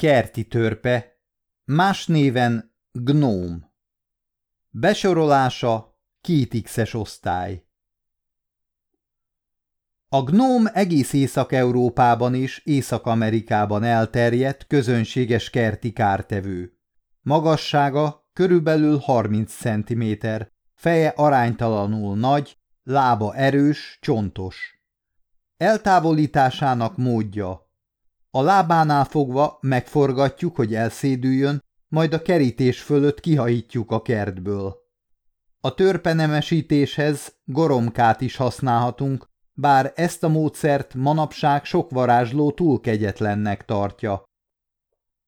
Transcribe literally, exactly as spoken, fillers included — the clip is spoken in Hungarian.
Kerti törpe, más néven gnóm. Besorolása két X-es osztály. A gnóm egész Észak-Európában és Észak-Amerikában elterjedt közönséges kerti kártevő. Magassága körülbelül harminc centiméter, feje aránytalanul nagy, lába erős, csontos. Eltávolításának módja: a lábánál fogva megforgatjuk, hogy elszédüljön, majd a kerítés fölött kihajítjuk a kertből. A törpenemesítéshez goromkát is használhatunk, bár ezt a módszert manapság sok varázsló túl kegyetlennek tartja.